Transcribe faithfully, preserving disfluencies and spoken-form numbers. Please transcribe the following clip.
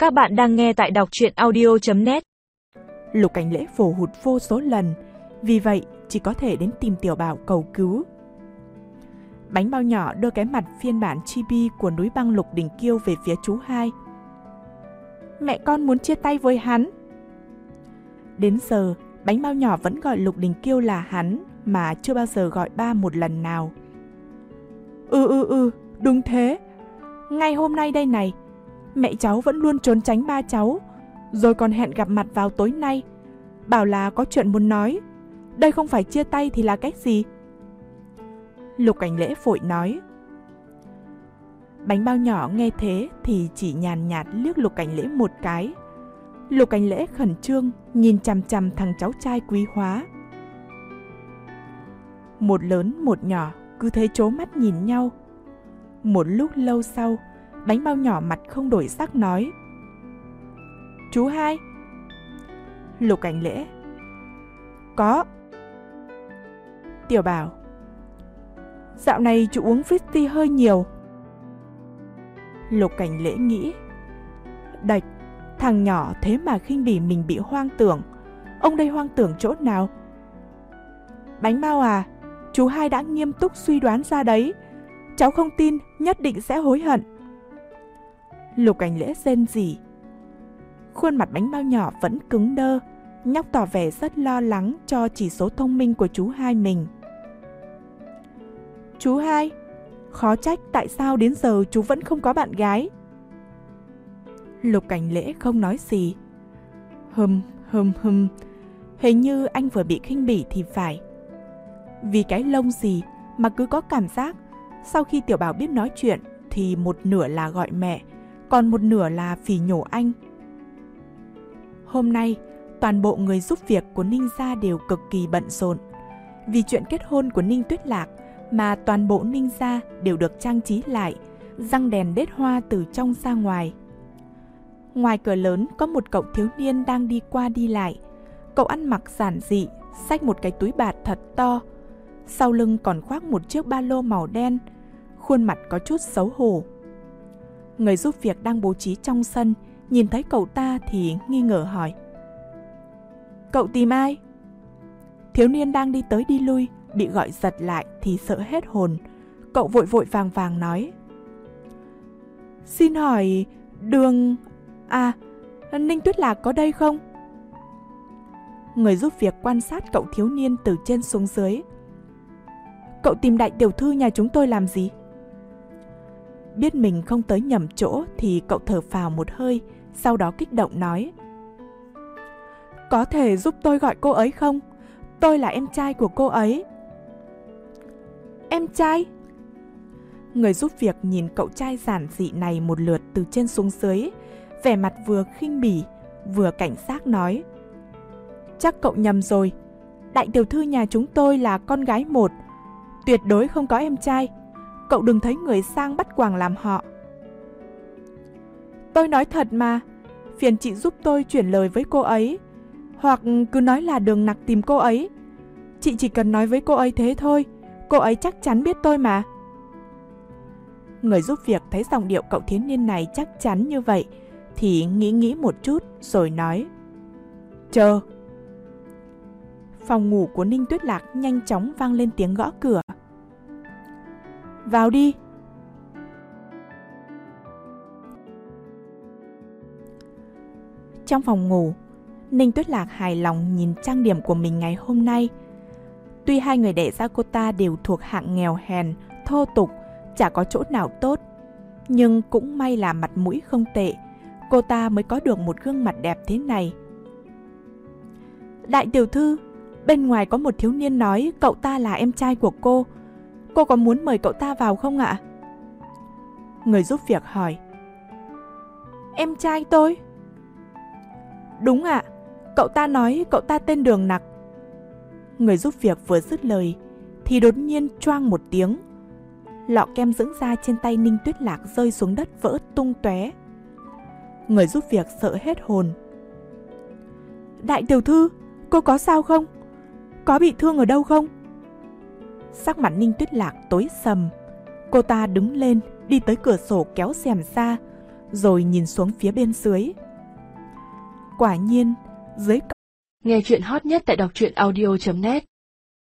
Các bạn đang nghe tại đọc truyện audio chấm net. Lục Cảnh Lễ vồ hụt vô số lần, vì vậy chỉ có thể đến tìm Tiểu Bảo cầu cứu. Bánh bao nhỏ đưa cái mặt phiên bản chibi của núi băng Lục Đỉnh Kiêu về phía chú hai. Mẹ con muốn chia tay với hắn. Đến giờ, bánh bao nhỏ vẫn gọi Lục Đỉnh Kiêu là hắn, mà chưa bao giờ gọi ba một lần nào. Ừ ừ ừ, đúng thế. Ngay hôm nay đây này, mẹ cháu vẫn luôn trốn tránh ba cháu, rồi còn hẹn gặp mặt vào tối nay, bảo là có chuyện muốn nói. Đây không phải chia tay thì là cách gì? Lục Cảnh Lễ vội nói. Bánh bao nhỏ nghe thế thì chỉ nhàn nhạt liếc Lục Cảnh Lễ một cái. Lục Cảnh Lễ khẩn trương nhìn chằm chằm thằng cháu trai quý hóa. Một lớn một nhỏ cứ thế trố mắt nhìn nhau. Một lúc lâu sau, bánh bao nhỏ mặt không đổi sắc nói. Chú hai. Lục Cảnh Lễ. Có. Tiểu Bảo. Dạo này chú uống Fristy hơi nhiều. Lục Cảnh Lễ nghĩ. Đạch, thằng nhỏ thế mà khinh bỉ mình bị hoang tưởng. Ông đây hoang tưởng chỗ nào? Bánh bao à, chú hai đã nghiêm túc suy đoán ra đấy. Cháu không tin, nhất định sẽ hối hận. Lục Cảnh Lễ rên rỉ. Khuôn mặt bánh bao nhỏ vẫn cứng đơ. Nhóc tỏ vẻ rất lo lắng cho chỉ số thông minh của chú hai mình. Chú hai, khó trách tại sao đến giờ chú vẫn không có bạn gái. Lục Cảnh Lễ không nói gì. Hừm, hừm, hừm. Hình như anh vừa bị khinh bỉ thì phải. Vì cái lông gì mà cứ có cảm giác sau khi Tiểu Bảo biết nói chuyện thì một nửa là gọi mẹ, còn một nửa là phỉ nhổ anh. Hôm nay, toàn bộ người giúp việc của Ninh gia đều cực kỳ bận rộn. Vì chuyện kết hôn của Ninh Tuyết Lạc mà toàn bộ Ninh gia đều được trang trí lại, răng đèn đét hoa từ trong ra ngoài. Ngoài cửa lớn có một cậu thiếu niên đang đi qua đi lại. Cậu ăn mặc giản dị, xách một cái túi bạt thật to. Sau lưng còn khoác một chiếc ba lô màu đen, khuôn mặt có chút xấu hổ. Người giúp việc đang bố trí trong sân nhìn thấy cậu ta thì nghi ngờ hỏi. Cậu tìm ai? Thiếu niên đang đi tới đi lui, bị gọi giật lại thì sợ hết hồn. Cậu vội vội vàng vàng nói. Xin hỏi, đường... À, Ninh Tuyết Lạc có đây không? Người giúp việc quan sát cậu thiếu niên từ trên xuống dưới. Cậu tìm đại tiểu thư nhà chúng tôi làm gì? Biết mình không tới nhầm chỗ thì cậu thở phào một hơi, sau đó kích động nói. Có thể giúp tôi gọi cô ấy không? Tôi là em trai của cô ấy. Em trai? Người giúp việc nhìn cậu trai giản dị này một lượt từ trên xuống dưới, vẻ mặt vừa khinh bỉ, vừa cảnh giác nói. Chắc cậu nhầm rồi. Đại tiểu thư nhà chúng tôi là con gái một, tuyệt đối không có em trai. Cậu đừng thấy người sang bắt quàng làm họ. Tôi nói thật mà, phiền chị giúp tôi chuyển lời với cô ấy, hoặc cứ nói là Đường Nặc tìm cô ấy. Chị chỉ cần nói với cô ấy thế thôi, cô ấy chắc chắn biết tôi mà. Người giúp việc thấy giọng điệu cậu thiếu niên này chắc chắn như vậy thì nghĩ nghĩ một chút rồi nói. Chờ. Phòng ngủ của Ninh Tuyết Lạc nhanh chóng vang lên tiếng gõ cửa. Vào đi. Trong phòng ngủ, Ninh Tuyết Lạc hài lòng nhìn trang điểm của mình ngày hôm nay. Tuy hai người đẻ ra cô ta đều thuộc hạng nghèo hèn, thô tục, chả có chỗ nào tốt, nhưng cũng may là mặt mũi không tệ, cô ta mới có được một gương mặt đẹp thế này. Đại tiểu thư, bên ngoài có một thiếu niên nói cậu ta là em trai của cô. Cô có muốn mời cậu ta vào không ạ? Người giúp việc hỏi. Em trai tôi? Đúng ạ, cậu ta nói cậu ta tên Đường Nặc. Người giúp việc vừa dứt lời thì đột nhiên choang một tiếng. Lọ kem dưỡng da trên tay Ninh Tuyết Lạc rơi xuống đất vỡ tung tóe. Người giúp việc sợ hết hồn. Đại tiểu thư, cô có sao không? Có bị thương ở đâu không? Sắc mặt Ninh Tuyết Lạc tối sầm. Cô ta đứng lên, đi tới cửa sổ kéo rèm ra, rồi nhìn xuống phía bên dưới. Quả nhiên, dưới Nghe chuyện hot nhất tại đọc truyện audio chấm net